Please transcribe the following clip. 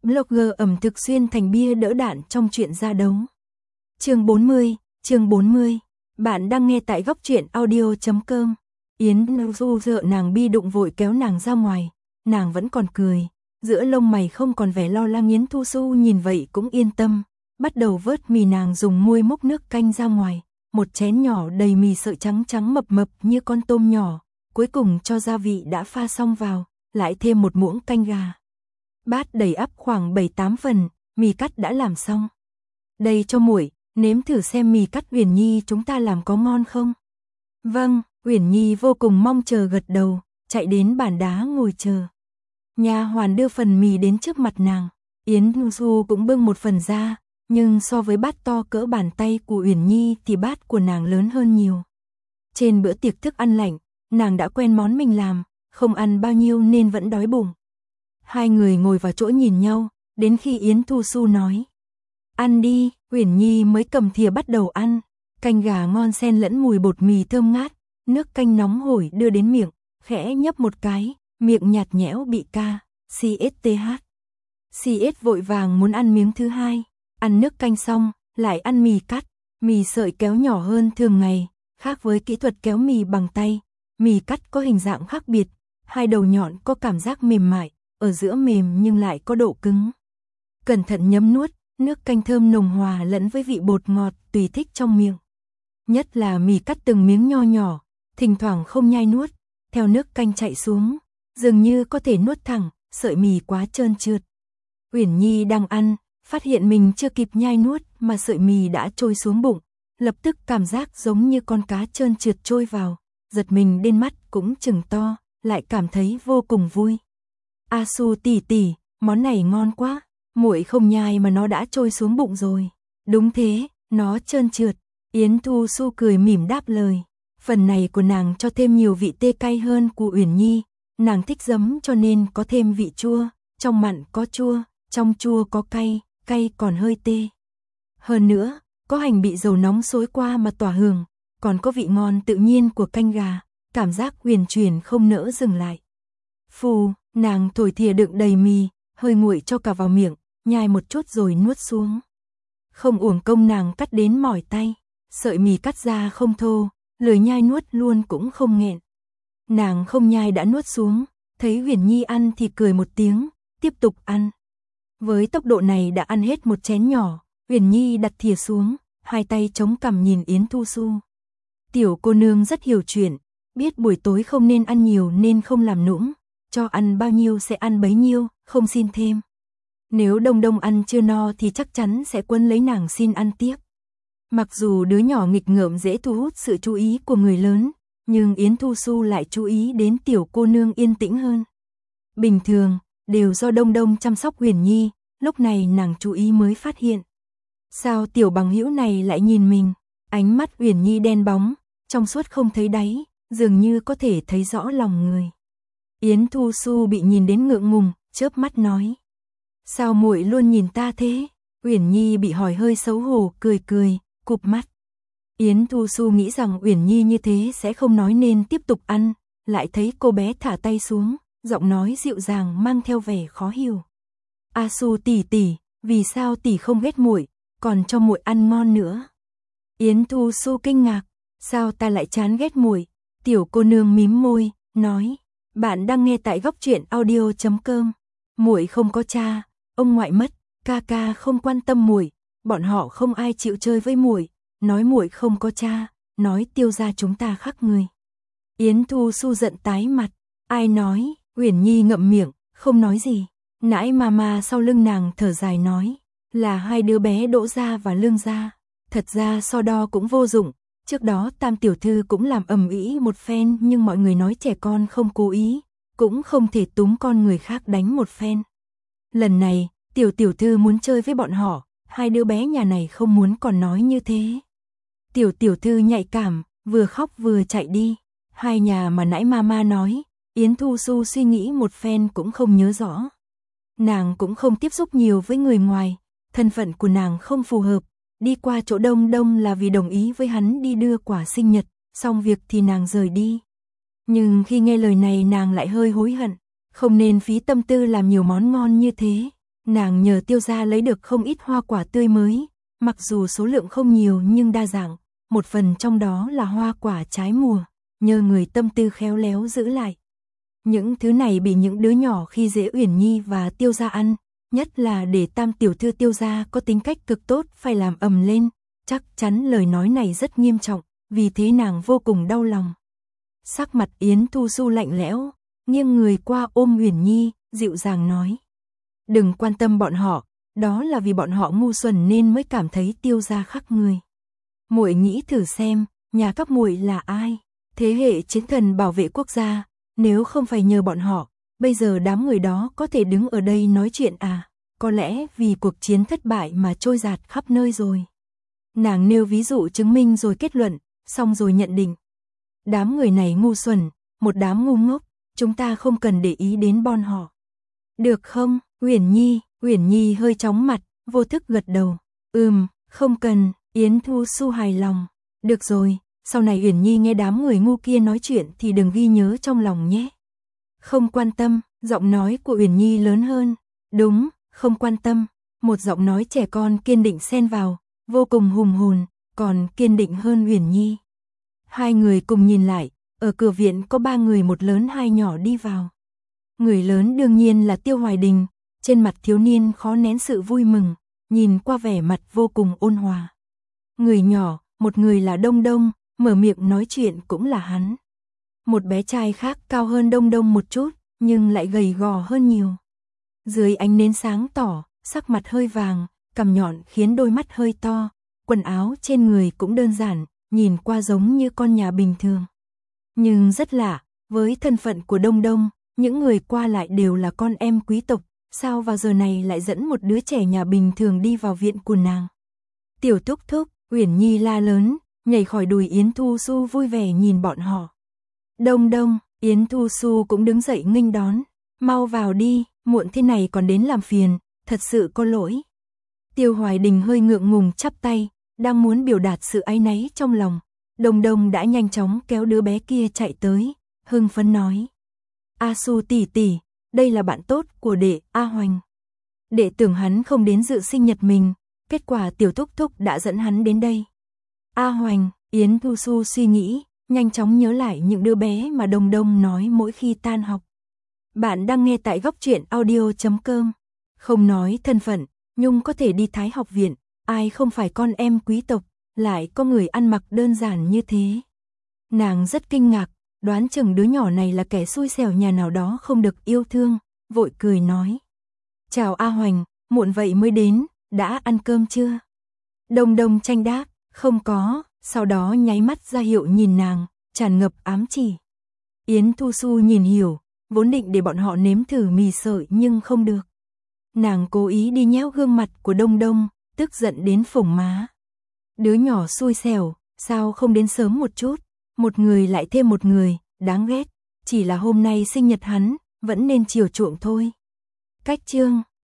Blogger ẩm thực xuyên thành bia đỡ đạn trong chuyện ra đấu. Chương 40. Bạn đang nghe tại góc truyện audio.com. Yến Du sợ nàng bi đụng vội kéo nàng ra ngoài, nàng vẫn còn cười, giữa lông mày không còn vẻ lo lắng. Yến Thu Xu nhìn vậy cũng yên tâm, bắt đầu vớt mì. Nàng dùng muôi múc nước canh ra ngoài, một chén nhỏ đầy mì sợi trắng trắng mập mập như con tôm nhỏ, cuối cùng cho gia vị đã pha xong vào, lại thêm một muỗng canh gà. Bát đầy ắp khoảng 7-8 phần, mì cắt đã làm xong. Đây cho muội, nếm thử xem mì cắt Uyển Nhi chúng ta làm có ngon không? Vâng, Uyển Nhi vô cùng mong chờ gật đầu, chạy đến bàn đá ngồi chờ. Nha hoàn đưa phần mì đến trước mặt nàng, Yến Du cũng bưng một phần ra, nhưng so với bát to cỡ bàn tay của Uyển Nhi thì bát của nàng lớn hơn nhiều. Trên bữa tiệc thức ăn lạnh, nàng đã quen món mình làm, không ăn bao nhiêu nên vẫn đói bụng. Hai người ngồi vào chỗ nhìn nhau, đến khi Yến Thu Xu nói: "Ăn đi", Uyển Nhi mới cầm thìa bắt đầu ăn. Canh gà ngon xen lẫn mùi bột mì thơm ngát, nước canh nóng hổi đưa đến miệng, khẽ nhấp một cái, miệng nhạt nhẽo bị CSTH. CS vội vàng muốn ăn miếng thứ hai, ăn nước canh xong, lại ăn mì cắt, mì sợi kéo nhỏ hơn thường ngày, khác với kỹ thuật kéo mì bằng tay, mì cắt có hình dạng khác biệt, hai đầu nhọn có cảm giác mềm mại, ở giữa mềm nhưng lại có độ cứng. Cẩn thận nhấm nuốt, nước canh thơm nồng hòa lẫn với vị bột ngọt tùy thích trong miệng. Nhất là mì cắt từng miếng nho nhỏ, thỉnh thoảng không nhai nuốt, theo nước canh chạy xuống, dường như có thể nuốt thẳng, sợi mì quá trơn trượt. Uyển Nhi đang ăn, phát hiện mình chưa kịp nhai nuốt mà sợi mì đã trôi xuống bụng, lập tức cảm giác giống như con cá trơn trượt trôi vào, giật mình đến mắt cũng trừng to, lại cảm thấy vô cùng vui. A Su tỷ tỷ, món này ngon quá, muội không nhai mà nó đã trôi xuống bụng rồi. Đúng thế, nó trơn trượt. Yến Thu Xu cười mỉm đáp lời. Phần này của nàng cho thêm nhiều vị tê cay hơn của Uyển Nhi, nàng thích giấm cho nên có thêm vị chua, trong mặn có chua, trong chua có cay, cay còn hơi tê. Hơn nữa, có hành bị dầu nóng xối qua mà tỏa hương, còn có vị ngon tự nhiên của canh gà, cảm giác huyền chuyển không nỡ dừng lại. Phù, nàng thổi thìa đựng đầy mì, hơi nguội cho cả vào miệng, nhai một chút rồi nuốt xuống. Không uổng công nàng cắt đến mỏi tay, sợi mì cắt ra không thô, lười nhai nuốt luôn cũng không nghẹn. Nàng không nhai đã nuốt xuống, thấy Uyển Nhi ăn thì cười một tiếng, tiếp tục ăn. Với tốc độ này đã ăn hết một chén nhỏ, Uyển Nhi đặt thìa xuống, hai tay chống cằm nhìn Yến Thu Xu. Tiểu cô nương rất hiểu chuyện, biết buổi tối không nên ăn nhiều nên không làm nũng, cho ăn bao nhiêu sẽ ăn bấy nhiêu, không xin thêm. Nếu đông đông ăn chưa no thì chắc chắn sẽ quấn lấy nàng xin ăn tiếp. Mặc dù đứa nhỏ nghịch ngợm dễ thu hút sự chú ý của người lớn, nhưng Yến Thu Xu lại chú ý đến tiểu cô nương yên tĩnh hơn. Bình thường, đều do đông đông chăm sóc Uyển Nhi, lúc này nàng chú ý mới phát hiện. Sao tiểu bằng hữu này lại nhìn mình? Ánh mắt Uyển Nhi đen bóng, trong suốt không thấy đáy, dường như có thể thấy rõ lòng người. Yến Thu Xu bị nhìn đến ngượng ngùng, chớp mắt nói: "Sao muội luôn nhìn ta thế?" Uyển Nhi bị hỏi hơi xấu hổ, cười, cụp mắt. Yến Thu Xu nghĩ rằng Uyển Nhi như thế sẽ không nói nên tiếp tục ăn, lại thấy cô bé thả tay xuống, giọng nói dịu dàng mang theo vẻ khó hiểu. "A Su tỷ tỷ, vì sao tỷ không ghét muội, còn cho muội ăn ngon nữa?" Yến Thu Xu kinh ngạc, "Sao ta lại chán ghét muội?" Tiểu cô nương mím môi, nói: "Bạn đang nghe tại góc truyện audio.com. Muội không có cha, ông ngoại mất, ca ca không quan tâm muội, bọn họ không ai chịu chơi với muội, nói muội không có cha, nói Tiêu gia chúng ta khác người." Yến Thu Xu giận tái mặt, "Ai nói?" Uyển Nhi ngậm miệng, không nói gì. Nãi mama sau lưng nàng thở dài nói: "Là hai đứa bé Đỗ gia và Lương gia, thật ra so đo cũng vô dụng. Trước đó Tam tiểu thư cũng làm ầm ĩ một phen nhưng mọi người nói trẻ con không cố ý, cũng không thể túm con người khác đánh một phen. Lần này, tiểu thư muốn chơi với bọn họ, hai đứa bé nhà này không muốn còn nói như thế." Tiểu thư nhạy cảm, vừa khóc vừa chạy đi. Hai nhà mà nãy mama nói, Yến Thu Xu suy nghĩ một phen cũng không nhớ rõ. Nàng cũng không tiếp xúc nhiều với người ngoài, thân phận của nàng không phù hợp. Đi qua chỗ Đông Đông là vì đồng ý với hắn đi đưa quả sinh nhật, xong việc thì nàng rời đi. Nhưng khi nghe lời này nàng lại hơi hối hận, không nên phí tâm tư làm nhiều món ngon như thế. Nàng nhờ Tiêu gia lấy được không ít hoa quả tươi mới, mặc dù số lượng không nhiều nhưng đa dạng, một phần trong đó là hoa quả trái mùa, nhờ người tâm tư khéo léo giữ lại. Những thứ này bị những đứa nhỏ khi dễ Uyển Nhi và Tiêu gia ăn, nhất là để tam tiểu thư Tiêu gia có tính cách cực tốt phải làm ầm lên, chắc chắn lời nói này rất nghiêm trọng, vì thế nàng vô cùng đau lòng. Sắc mặt Yến Thu Xu lạnh lẽo, nghiêng người qua ôm Uyển Nhi, dịu dàng nói: "Đừng quan tâm bọn họ, đó là vì bọn họ ngu xuẩn nên mới cảm thấy Tiêu gia khắc người. Muội nghĩ thử xem, nhà các muội là ai? Thế hệ chiến thần bảo vệ quốc gia, nếu không phải nhờ bọn họ, bây giờ đám người đó có thể đứng ở đây nói chuyện à? Có lẽ vì cuộc chiến thất bại mà trôi dạt khắp nơi rồi." Nàng nêu ví dụ chứng minh rồi kết luận, xong rồi nhận định: "Đám người này ngu xuẩn, một đám ngu ngốc, chúng ta không cần để ý đến bọn họ. Được không?" Uyển Nhi hơi chóng mặt, vô thức gật đầu. Không cần." Yến Thu Xu hài lòng. "Được rồi, sau này Uyển Nhi nghe đám người ngu kia nói chuyện thì đừng ghi nhớ trong lòng nhé." "Không quan tâm." Giọng nói của Uyển Nhi lớn hơn. "Đúng, không quan tâm." Một giọng nói trẻ con kiên định xen vào, vô cùng hùng hồn, còn kiên định hơn Uyển Nhi. Hai người cùng nhìn lại, ở cửa viện có 3 người, một lớn 2 nhỏ đi vào. Người lớn đương nhiên là Tiêu Hoài Đình, trên mặt thiếu niên khó nén sự vui mừng, nhìn qua vẻ mặt vô cùng ôn hòa. Người nhỏ, một người là Đông Đông, mở miệng nói chuyện cũng là hắn. Một bé trai khác cao hơn Đông Đông một chút, nhưng lại gầy gò hơn nhiều. Dưới ánh nến sáng tỏ, sắc mặt hơi vàng, cằm nhọn khiến đôi mắt hơi to, quần áo trên người cũng đơn giản, nhìn qua giống như con nhà bình thường. Nhưng rất lạ, với thân phận của Đông Đông, những người qua lại đều là con em quý tộc, sao vào giờ này lại dẫn một đứa trẻ nhà bình thường đi vào viện của nàng? "Tiểu Thúc Thúc!" Uyển Nhi la lớn, nhảy khỏi đùi Yến Thu Xu vui vẻ nhìn bọn họ. "Đông Đông!" Yến Thu Xu cũng đứng dậy nghênh đón. "Mau vào đi, muộn thế này còn đến làm phiền, thật sự có lỗi." Tiêu Hoài Đình hơi ngượng ngùng chắp tay, đang muốn biểu đạt sự áy náy trong lòng. Đông Đông đã nhanh chóng kéo đứa bé kia chạy tới, hưng phấn nói: "A Xu tỷ tỷ, đây là bạn tốt của đệ A Hoành. Đệ tưởng hắn không đến dự sinh nhật mình, kết quả Tiểu Thúc Thúc đã dẫn hắn đến đây." A Hoành. Yến Thu Xu suy nghĩ, nhanh chóng nhớ lại những đứa bé mà Đông Đông nói mỗi khi tan học. Bạn đang nghe tại Góc Truyện Audio.com. Không nói thân phận, Nhung có thể đi Thái học viện, ai không phải con em quý tộc, lại có người ăn mặc đơn giản như thế. Nàng rất kinh ngạc, đoán chừng đứa nhỏ này là kẻ xui xẻo nhà nào đó không được yêu thương, vội cười nói: "Chào A Hoành, muộn vậy mới đến, đã ăn cơm chưa?" Đông Đông tranh đáp: "Không có", sau đó nháy mắt ra hiệu nhìn nàng, tràn ngập ám chỉ. Yến Thu Xu nhìn hiểu, vốn định để bọn họ nếm thử mì sợi nhưng không được. Nàng cố ý đi nhéo gương mặt của Đông Đông, tức giận đến phồng má. Đứa nhỏ xui xẻo, sao không đến sớm một chút, một người lại thêm một người, đáng ghét, chỉ là hôm nay sinh nhật hắn, vẫn nên chiều chuộng thôi. Cách chương